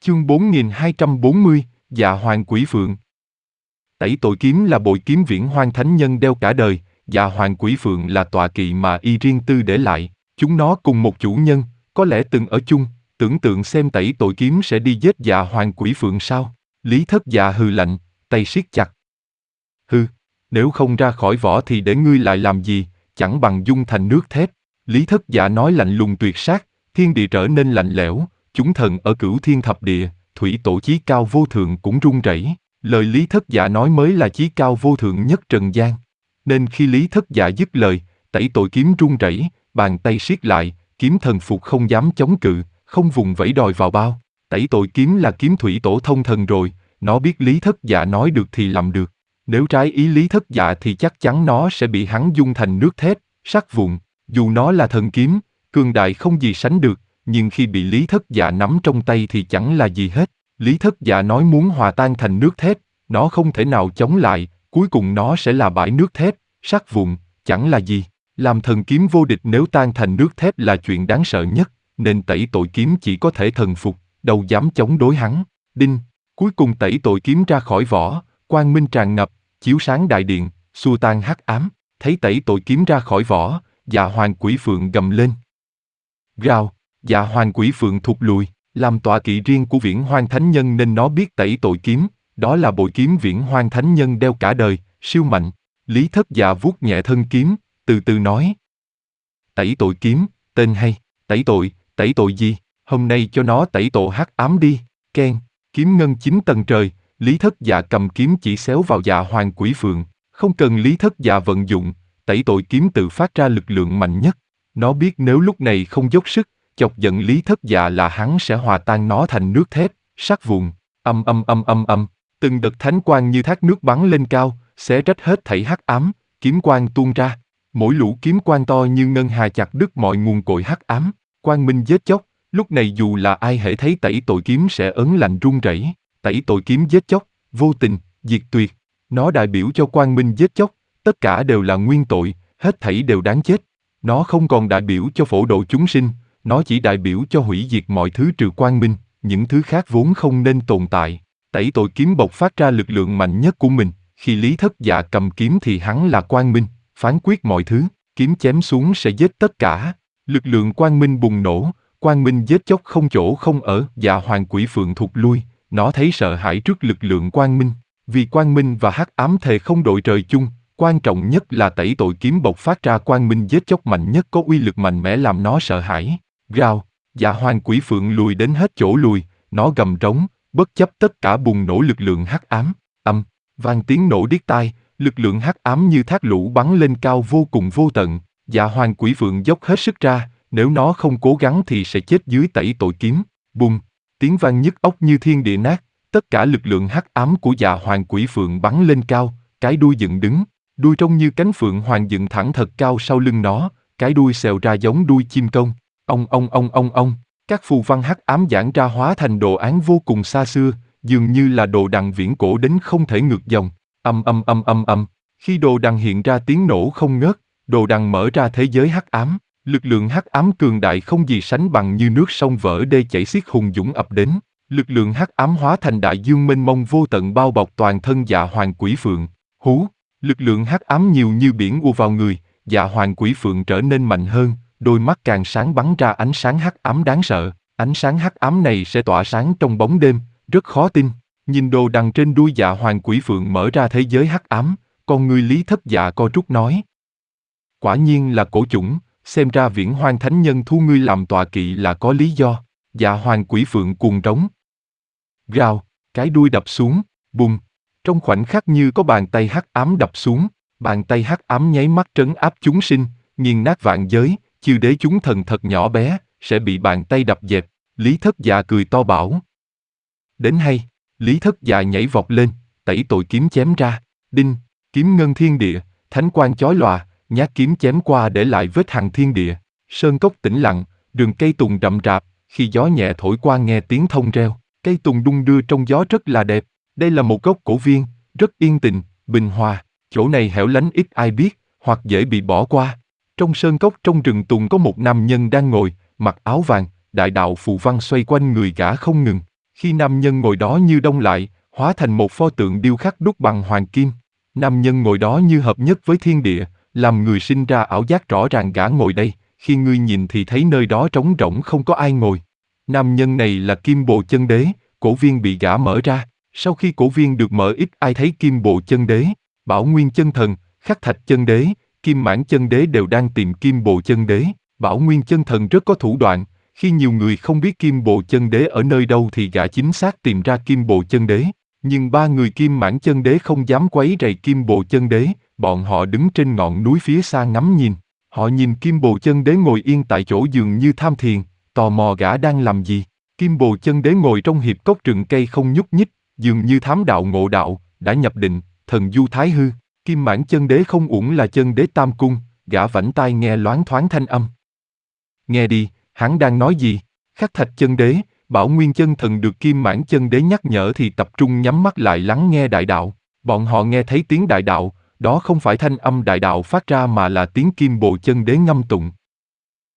Chương 4240, Dạ Hoàng Quỷ Phượng. Tẩy tội kiếm là bội kiếm Viễn Hoang Thánh Nhân đeo cả đời, Dạ Hoàng Quỷ Phượng là tọa kỵ mà y riêng tư để lại. Chúng nó cùng một chủ nhân, có lẽ từng ở chung, tưởng tượng xem tẩy tội kiếm sẽ đi giết Dạ Hoàng Quỷ Phượng sao? Lý Thất Dạ hừ lạnh, tay siết chặt. Hừ, nếu không ra khỏi vỏ thì để ngươi lại làm gì, chẳng bằng dung thành nước thép. Lý Thất Dạ nói lạnh lùng tuyệt sát, thiên địa trở nên lạnh lẽo, chúng thần ở Cửu Thiên Thập Địa, thủy tổ chí cao vô thượng cũng run rẩy. Lời Lý Thất Dạ nói mới là chí cao vô thượng nhất trần gian. Nên khi Lý Thất Dạ dứt lời, tẩy tội kiếm run rẩy, bàn tay siết lại, kiếm thần phục không dám chống cự, không vùng vẫy đòi vào bao. Tẩy tội kiếm là kiếm thủy tổ thông thần rồi, nó biết Lý Thất Dạ nói được thì làm được. Nếu trái ý Lý Thất Dạ thì chắc chắn nó sẽ bị hắn dung thành nước thép, sắt vụn. Dù nó là thần kiếm, cường đại không gì sánh được, nhưng khi bị Lý Thất Dạ nắm trong tay thì chẳng là gì hết. Lý Thất Dạ nói muốn hòa tan thành nước thép, nó không thể nào chống lại, cuối cùng nó sẽ là bãi nước thép, sắt vụn, chẳng là gì. Làm thần kiếm vô địch nếu tan thành nước thép là chuyện đáng sợ nhất, nên tẩy tội kiếm chỉ có thể thần phục, đâu dám chống đối hắn. Đinh, cuối cùng tẩy tội kiếm ra khỏi vỏ, quang minh tràn ngập, chiếu sáng đại điện, xua tan hắc ám. Thấy tẩy tội kiếm ra khỏi vỏ, Dạ Hoàng Quỷ Phượng gầm lên. Gào, Dạ Hoàng Quỷ Phượng thụt lùi, làm tọa kỵ riêng của Viễn Hoang Thánh Nhân nên nó biết tẩy tội kiếm, đó là bội kiếm Viễn Hoang Thánh Nhân đeo cả đời, siêu mạnh. Lý Thất Dạ vuốt nhẹ thân kiếm, từ từ nói. Tẩy tội kiếm, tên hay, tẩy tội gì, hôm nay cho nó tẩy tội hắc ám đi, keng, kiếm ngân 9 tầng trời, Lý Thất Dạ cầm kiếm chỉ xéo vào Dạ Hoàng Quỷ Phượng, không cần Lý Thất Dạ vận dụng, tẩy tội kiếm tự phát ra lực lượng mạnh nhất. Nó biết nếu lúc này không dốc sức, chọc giận Lý Thất Dạ là hắn sẽ hòa tan nó thành nước thép, sắt vụn. Từng đợt thánh quang như thác nước bắn lên cao, xé rách hết thảy hắc ám, kiếm quang tuôn ra. Mỗi lũ kiếm quang to như ngân hà chặt đứt mọi nguồn cội hắc ám, quang minh giết chóc. Lúc này dù là ai hễ thấy tẩy tội kiếm sẽ ớn lạnh run rẩy. Tẩy tội kiếm giết chóc, vô tình, diệt tuyệt. Nó đại biểu cho quang minh giết chóc, tất cả đều là nguyên tội, hết thảy đều đáng chết. Nó không còn đại biểu cho phổ độ chúng sinh, nó chỉ đại biểu cho hủy diệt mọi thứ trừ quang minh, những thứ khác vốn không nên tồn tại. Tẩy tội kiếm bộc phát ra lực lượng mạnh nhất của mình, khi Lý Thất Dạ cầm kiếm thì hắn là quang minh, phán quyết mọi thứ, kiếm chém xuống sẽ giết tất cả. Lực lượng quang minh bùng nổ, quang minh giết chóc không chỗ không ở. Dạ Hoàng Quỷ Phượng thụt lui, nó thấy sợ hãi trước lực lượng quang minh, vì quang minh và hắc ám thề không đội trời chung. Quan trọng nhất là tẩy tội kiếm bộc phát ra quang minh giết chóc mạnh nhất có uy lực mạnh mẽ làm nó sợ hãi. Gào, Dạ Hoàng Quỷ Phượng lùi đến hết chỗ lùi, nó gầm trống, bất chấp tất cả bùng nổ lực lượng hắc ám. Vang tiếng nổ điếc tai, lực lượng hắc ám như thác lũ bắn lên cao vô cùng vô tận. Dạ Hoàng Quỷ Phượng dốc hết sức ra, nếu nó không cố gắng thì sẽ chết dưới tẩy tội kiếm. Bùng, tiếng vang nhức óc như thiên địa nát, tất cả lực lượng hắc ám của Dạ Hoàng Quỷ Phượng bắn lên cao, cái đuôi dựng đứng. Đuôi trông như cánh phượng hoàng dựng thẳng thật cao sau lưng nó, cái đuôi xèo ra giống đuôi chim công. Ông. Các phù văn hắc ám giãn ra hóa thành đồ án vô cùng xa xưa, dường như là đồ đằng viễn cổ đến không thể ngược dòng. Khi đồ đằng hiện ra tiếng nổ không ngớt, đồ đằng mở ra thế giới hắc ám. Lực lượng hắc ám cường đại không gì sánh bằng như nước sông vỡ đê chảy xiết hùng dũng ập đến. Lực lượng hắc ám hóa thành đại dương mênh mông vô tận bao bọc toàn thân Dạ Hoàng Quỷ Phượng. Hú! Lực lượng hắc ám nhiều như biển ùa vào người, Dạ Hoàng Quỷ Phượng trở nên mạnh hơn, đôi mắt càng sáng bắn ra ánh sáng hắc ám đáng sợ. Ánh sáng hắc ám này sẽ tỏa sáng trong bóng đêm, rất khó tin. Nhìn đồ đằng trên đuôi Dạ Hoàng Quỷ Phượng mở ra thế giới hắc ám, con người Lý Thất Dạ co rút nói. Quả nhiên là cổ chủng, xem ra Viễn Hoang Thánh Nhân thu ngươi làm tọa kỵ là có lý do. Dạ Hoàng Quỷ Phượng cuồng trống. Gào, cái đuôi đập xuống, bùng. Trong khoảnh khắc như có bàn tay hắc ám đập xuống, bàn tay hắc ám nháy mắt trấn áp chúng sinh, nghiền nát vạn giới, chư đế chúng thần thật nhỏ bé, sẽ bị bàn tay đập dẹp. Lý Thất Dạ cười to bảo. Đến hay, Lý Thất Dạ nhảy vọt lên, tẩy tội kiếm chém ra, đinh, kiếm ngân thiên địa, thánh quang chói lòa, nhát kiếm chém qua để lại vết hằn thiên địa. Sơn cốc tĩnh lặng, rừng cây tùng rậm rạp, khi gió nhẹ thổi qua nghe tiếng thông reo, cây tùng đung đưa trong gió rất là đẹp. Đây là một gốc cổ viên, rất yên tĩnh, bình hòa, chỗ này hẻo lánh ít ai biết, hoặc dễ bị bỏ qua. Trong sơn cốc trong rừng tùng có một nam nhân đang ngồi, mặc áo vàng, đại đạo phù văn xoay quanh người gã không ngừng. Khi nam nhân ngồi đó như đông lại, hóa thành một pho tượng điêu khắc đúc bằng hoàng kim. Nam nhân ngồi đó như hợp nhất với thiên địa, làm người sinh ra ảo giác rõ ràng gã ngồi đây, khi ngươi nhìn thì thấy nơi đó trống rỗng không có ai ngồi. Nam nhân này là Kim Bồ Chân Đế, cổ viên bị gã mở ra. Sau khi cổ viên được mở ít ai thấy Kim Bồ Chân Đế. Bảo Nguyên Chân Thần, Khắc Thạch Chân Đế, Kim Mãn Chân Đế đều đang tìm Kim Bồ Chân Đế. Bảo Nguyên Chân Thần rất có thủ đoạn, khi nhiều người không biết Kim Bồ Chân Đế ở nơi đâu thì gã chính xác tìm ra Kim Bồ Chân Đế. Nhưng ba người Kim Mãn Chân Đế không dám quấy rầy Kim Bồ Chân Đế, bọn họ đứng trên ngọn núi phía xa ngắm nhìn. Họ nhìn Kim Bồ Chân Đế ngồi yên tại chỗ dường như tham thiền, tò mò gã đang làm gì. Kim Bồ Chân Đế ngồi trong hiệp cốc rừng cây không nhúc nhích, dường như thám đạo ngộ đạo, đã nhập định, thần du thái hư. Kim Mãn Chân Đế không uổng là chân đế tam cung, gã vảnh tai nghe loáng thoáng thanh âm. Nghe đi, hắn đang nói gì? Khắc Thạch Chân Đế, Bảo Nguyên Chân Thần được Kim Mãn Chân Đế nhắc nhở thì tập trung nhắm mắt lại lắng nghe đại đạo. Bọn họ nghe thấy tiếng đại đạo, đó không phải thanh âm đại đạo phát ra mà là tiếng Kim Bồ Chân Đế ngâm tụng.